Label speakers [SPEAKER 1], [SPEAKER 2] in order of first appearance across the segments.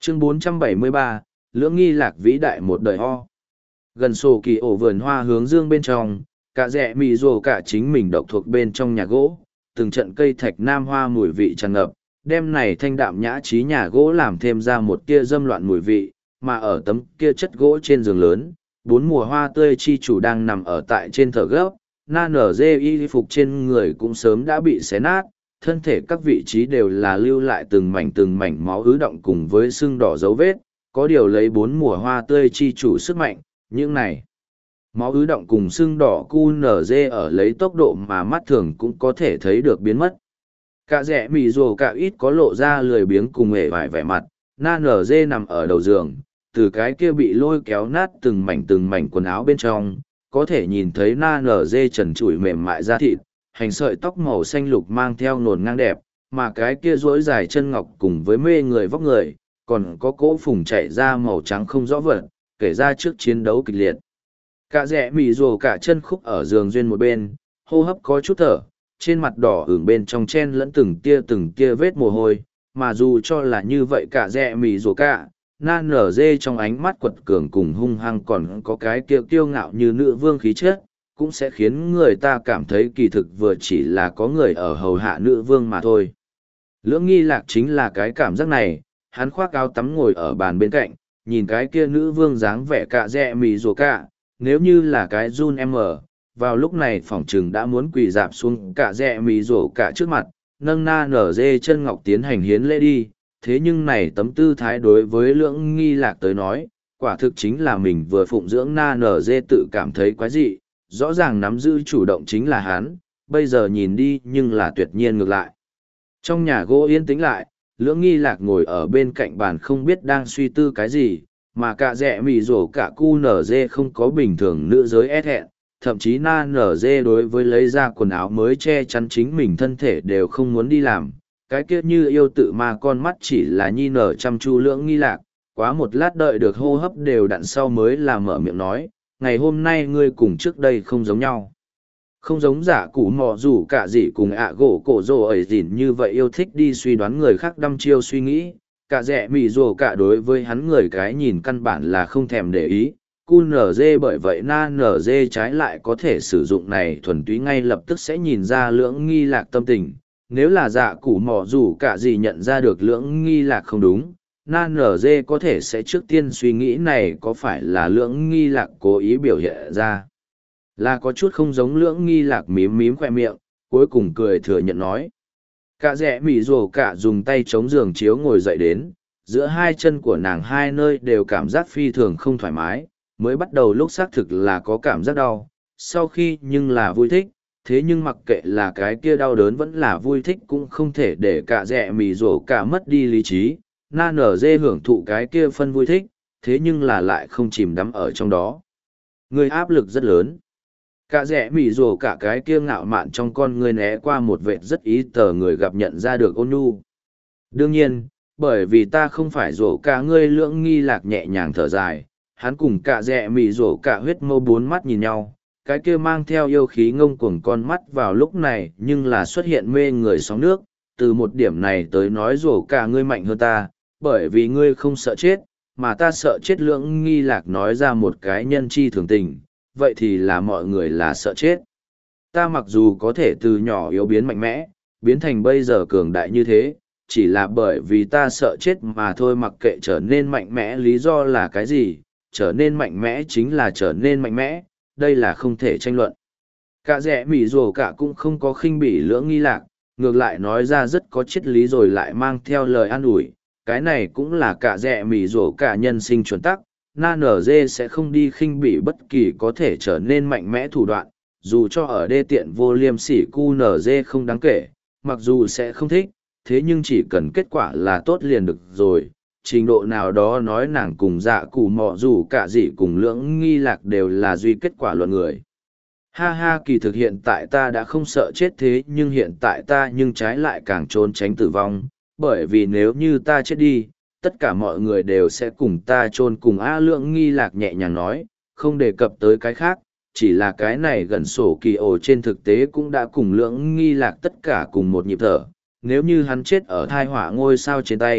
[SPEAKER 1] Chương 473, Lưỡng nghi lạc vĩ đại một đời ho. Gần sổ kỳ ổ vườn hoa hướng dương bên trong, cả rẽ mì rồ cả chính mình độc thuộc bên trong nhà gỗ, từng trận cây thạch nam hoa mùi vị tràn ngập, đem này thanh đạm nhã trí nhà gỗ làm thêm ra một tia dâm loạn mùi vị, mà ở tấm kia chất gỗ trên giường lớn, bốn mùa hoa tươi chi chủ đang nằm ở tại trên thở gấp, na nở dê y phục trên người cũng sớm đã bị xé nát, thân thể các vị trí đều là lưu lại từng mảnh máu ứ động cùng với sưng đỏ dấu vết, có điều lấy bốn mùa hoa tươi chi chủ sức mạnh, những này. Máu ứ động cùng sưng đỏ cu nở dê ở lấy tốc độ mà mắt thường cũng có thể thấy được biến mất. Cả rẽ mì rồ cả ít có lộ ra lười biếng cùng hề vải vẻ mặt, na nở dê nằm ở đầu giường, từ cái kia bị lôi kéo nát từng mảnh quần áo bên trong, có thể nhìn thấy na nở dê trần trụi mềm mại da thịt, hành sợi tóc màu xanh lục mang theo nồn ngang đẹp, mà cái kia rỗi dài chân ngọc cùng với mê người vóc người, còn có cỗ phùng chạy ra màu trắng không rõ vật, kể ra trước chiến đấu kịch liệt. Cả rẽ mì rồ cả chân khúc ở giường duyên một bên, hô hấp có chút thở, trên mặt đỏ ửng bên trong chen lẫn từng tia vết mồ hôi, mà dù cho là như vậy cả rẽ mì rồ cả, na nở dê trong ánh mắt quật cường cùng hung hăng còn có cái kiêu ngạo như nữ vương khí chất, cũng sẽ khiến người ta cảm thấy kỳ thực vừa chỉ là có người ở hầu hạ nữ vương mà thôi. Lưỡng nghi lạc chính là cái cảm giác này, hắn khoác áo tắm ngồi ở bàn bên cạnh, nhìn cái kia nữ vương dáng vẻ cả rẽ mì rồ cả, nếu như là cái run em ở, vào lúc này phỏng chừng đã muốn quỳ dạp xuống cả rẽ mì rồ cả trước mặt, nâng na nở dê chân ngọc tiến hành hiến lễ đi, thế nhưng này tấm tư thái đối với lưỡng nghi lạc tới nói, quả thực chính là mình vừa phụng dưỡng na nở dê tự cảm thấy quái dị, rõ ràng nắm giữ chủ động chính là hắn, bây giờ nhìn đi nhưng là tuyệt nhiên ngược lại. Trong nhà gỗ yên tĩnh lại, lưỡng nghi lạc ngồi ở bên cạnh bàn không biết đang suy tư cái gì, mà cả rẽ mì rổ cả cu nở dê không có bình thường nữ giới ép hẹn, thậm chí na nở dê đối với lấy ra quần áo mới che chắn chính mình thân thể đều không muốn đi làm. Cái kiết như yêu tự mà con mắt chỉ là nhi nở chăm chu lưỡng nghi lạc, quá một lát đợi được hô hấp đều đặn sau mới là mở miệng nói, ngày hôm nay ngươi cùng trước đây không giống nhau. Không giống giả củ mò dù cả gì cùng ạ gỗ cổ rồ ấy dỉn như vậy yêu thích đi suy đoán người khác đăm chiêu suy nghĩ, cả rẻ mì rồ cả đối với hắn người cái nhìn căn bản là không thèm để ý. Cu nở dê bởi vậy na nở dê trái lại có thể sử dụng này thuần túy ngay lập tức sẽ nhìn ra lưỡng nghi lạc tâm tình. Nếu là dạ củ mỏ dù cả gì nhận ra được lưỡng nghi lạc không đúng, na nở dê có thể sẽ trước tiên suy nghĩ này có phải là lưỡng nghi lạc cố ý biểu hiện ra. Là có chút không giống lưỡng nghi lạc mím khoe miệng, cuối cùng cười thừa nhận nói. Cả rẽ mỉ rồ cả dùng tay chống giường chiếu ngồi dậy đến, giữa hai chân của nàng hai nơi đều cảm giác phi thường không thoải mái, mới bắt đầu lúc xác thực là có cảm giác đau, sau khi nhưng là vui thích, thế nhưng mặc kệ là cái kia đau đớn vẫn là vui thích cũng không thể để cả rẽ mỉ rồ cả mất đi lý trí, na nở dê hưởng thụ cái kia phân vui thích, thế nhưng là lại không chìm đắm ở trong đó. Người áp lực rất lớn. Cả rẽ mỉ rồ cả cái kia ngạo mạn trong con người né qua một vệt rất ý tờ người gặp nhận ra được ôn nhu. Đương nhiên, bởi vì ta không phải rổ cả ngươi lưỡng nghi lạc nhẹ nhàng thở dài, hắn cùng cả rẽ mỉ rổ cả huyết mâu bốn mắt nhìn nhau, cái kia mang theo yêu khí ngông cuồng con mắt vào lúc này nhưng là xuất hiện mê người sóng nước, từ một điểm này tới nói rổ cả ngươi mạnh hơn ta, bởi vì ngươi không sợ chết, mà ta sợ chết lưỡng nghi lạc nói ra một cái nhân chi thường tình. Vậy thì là mọi người là sợ chết. Ta mặc dù có thể từ nhỏ yếu biến mạnh mẽ, biến thành bây giờ cường đại như thế, chỉ là bởi vì ta sợ chết mà thôi mặc kệ trở nên mạnh mẽ lý do là cái gì, trở nên mạnh mẽ chính là trở nên mạnh mẽ, đây là không thể tranh luận. Cả rẽ mỉ rồ cả cũng không có khinh bỉ lưỡng nghi lạc, ngược lại nói ra rất có triết lý rồi lại mang theo lời an ủi, cái này cũng là cả rẽ mỉ rồ cả nhân sinh chuẩn tắc. Na nở dê sẽ không đi khinh bỉ bất kỳ có thể trở nên mạnh mẽ thủ đoạn, dù cho ở đê tiện vô liêm sỉ cu nở dê không đáng kể, mặc dù sẽ không thích, thế nhưng chỉ cần kết quả là tốt liền được rồi. Trình độ nào đó nói nàng cùng dạ củ mọ dù cả gì cùng lưỡng nghi lạc đều là duy kết quả luận người. Ha ha kỳ thực hiện tại ta đã không sợ chết thế nhưng hiện tại ta nhưng trái lại càng trốn tránh tử vong, bởi vì nếu như ta chết đi, tất cả mọi người đều sẽ cùng ta chôn cùng A lưỡng nghi lạc nhẹ nhàng nói, không đề cập tới cái khác, chỉ là cái này gần sổ kỳ ổ trên thực tế cũng đã cùng lưỡng nghi lạc tất cả cùng một nhịp thở. Nếu như hắn chết ở thai hỏa ngôi sao trên tay,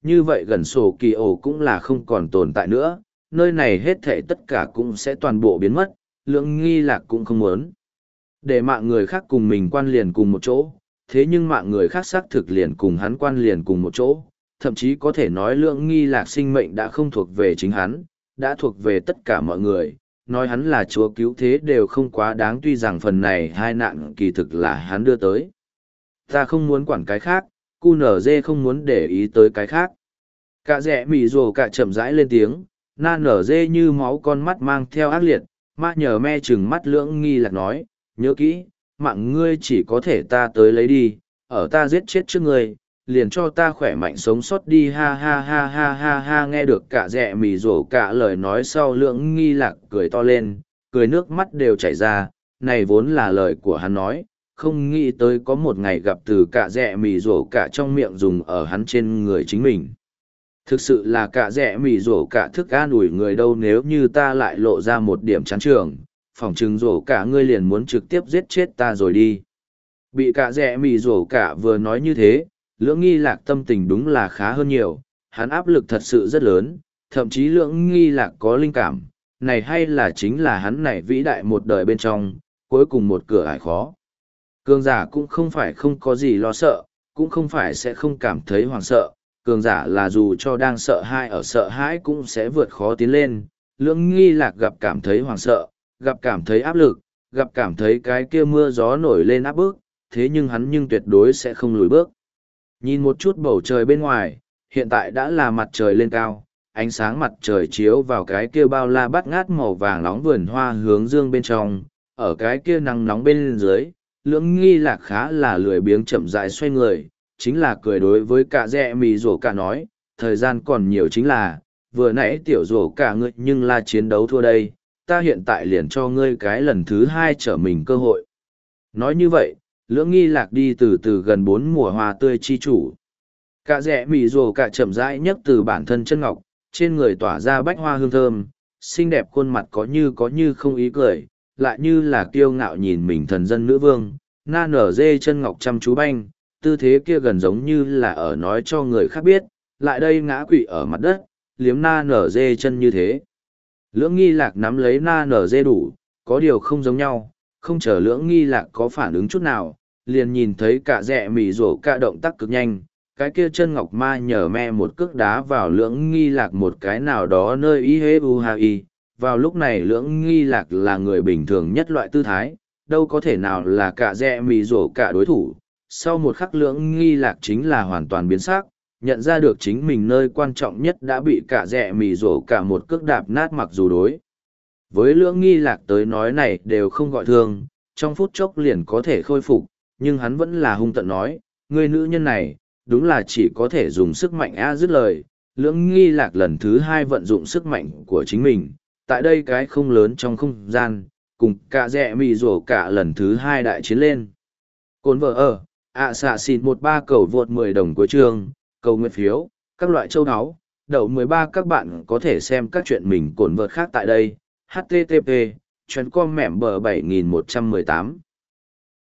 [SPEAKER 1] như vậy gần sổ kỳ ổ cũng là không còn tồn tại nữa, nơi này hết thảy tất cả cũng sẽ toàn bộ biến mất, lưỡng nghi lạc cũng không muốn. Để mạng người khác cùng mình quan liền cùng một chỗ, thế nhưng mạng người khác xác thực liền cùng hắn quan liền cùng một chỗ, thậm chí có thể nói lưỡng nghi lạc sinh mệnh đã không thuộc về chính hắn, đã thuộc về tất cả mọi người, nói hắn là chúa cứu thế đều không quá đáng, tuy rằng phần này hai nạn kỳ thực là hắn đưa tới. Ta không muốn quản cái khác, QNZ không muốn để ý tới cái khác. Cả rẻ mỉ rồ cả chậm rãi lên tiếng, na nở dê như máu con mắt mang theo ác liệt, ma nhờ me chừng mắt lưỡng nghi lạc nói, nhớ kỹ, mạng ngươi chỉ có thể ta tới lấy đi, ở ta giết chết trước ngươi, liền cho ta khỏe mạnh sống sót đi, ha ha ha ha ha ha. Nghe được cả rẻ mỉ rổ cả lời nói sau, lưỡng nghi lạc cười to lên, cười nước mắt đều chảy ra, này vốn là lời của hắn nói, không nghĩ tới có một ngày gặp từ cả rẻ mỉ rổ cả trong miệng dùng ở hắn trên người chính mình. Thực sự là cả rẻ mỉ rổ cả thức an ủi người đâu, nếu như ta lại lộ ra một điểm chán trường, phỏng chừng rổ cả ngươi liền muốn trực tiếp giết chết ta rồi đi. Bị cả rẻ mỉ rổ cả vừa nói như thế, lưỡng nghi lạc tâm tình đúng là khá hơn nhiều, hắn áp lực thật sự rất lớn, thậm chí lưỡng nghi lạc có linh cảm, này hay là chính là hắn này vĩ đại một đời bên trong, cuối cùng một cửa ải khó. Cường giả cũng không phải không có gì lo sợ, cũng không phải sẽ không cảm thấy hoảng sợ, cường giả là dù cho đang sợ hãi ở sợ hãi cũng sẽ vượt khó tiến lên. Lưỡng nghi lạc gặp cảm thấy hoảng sợ, gặp cảm thấy áp lực, gặp cảm thấy cái kia mưa gió nổi lên áp bức, thế nhưng hắn nhưng tuyệt đối sẽ không lùi bước. Nhìn một chút bầu trời bên ngoài, hiện tại đã là mặt trời lên cao, ánh sáng mặt trời chiếu vào cái kia bao la bát ngát màu vàng nóng vườn hoa hướng dương bên trong, ở cái kia nắng nóng bên dưới, lưỡng nghi lạc khá là lười biếng chậm rãi xoay người, chính là cười đối với cả rẽ mì rổ cả nói, thời gian còn nhiều, chính là, vừa nãy tiểu rổ cả ngươi nhưng là chiến đấu thua đây, ta hiện tại liền cho ngươi cái lần thứ hai trở mình cơ hội. Nói như vậy, lưỡng nghi lạc đi từ từ gần 4 mùa hoa tươi chi chủ. Cả rẽ mì rồ cả chậm rãi nhấc từ bản thân chân ngọc, trên người tỏa ra bách hoa hương thơm, xinh đẹp khuôn mặt có như không ý cười, lại như là kiêu ngạo nhìn mình thần dân nữ vương, na nở dê chân ngọc chăm chú banh, tư thế kia gần giống như là ở nói cho người khác biết, lại đây ngã quỵ ở mặt đất, liếm na nở dê chân như thế. Lưỡng nghi lạc nắm lấy na nở dê đủ, có điều không giống nhau, không chờ lưỡng nghi lạc có phản ứng chút nào, liền nhìn thấy cả rẽ mỉ rổ cả động tác cực nhanh, cái kia chân ngọc ma nhờ me một cước đá vào lưỡng nghi lạc một cái nào đó nơi y hê u ha y. Vào lúc này lưỡng nghi lạc là người bình thường nhất loại tư thái, đâu có thể nào là cả rẽ mỉ rổ cả đối thủ. Sau một khắc lưỡng nghi lạc chính là hoàn toàn biến sắc, nhận ra được chính mình nơi quan trọng nhất đã bị cả rẽ mỉ rổ cả một cước đạp nát, mặc dù đối với lưỡng nghi lạc tới nói này đều không gọi thương, trong phút chốc liền có thể khôi phục, nhưng hắn vẫn là hung tận nói, người nữ nhân này, đúng là chỉ có thể dùng sức mạnh dứt lời. Lưỡng nghi lạc lần thứ hai vận dụng sức mạnh của chính mình, tại đây cái không lớn trong không gian, cùng cả rẽ mì rổ cả lần thứ hai đại chiến lên. Cồn vợ ở, xạ xịt 13 cầu vượt 10 đồng cuối chương, cầu nguyện phiếu, các loại châu áo, đậu 13 các bạn có thể xem các chuyện mình cồn vợt khác tại đây. HTTP, chuyến com mẻm bờ 7118.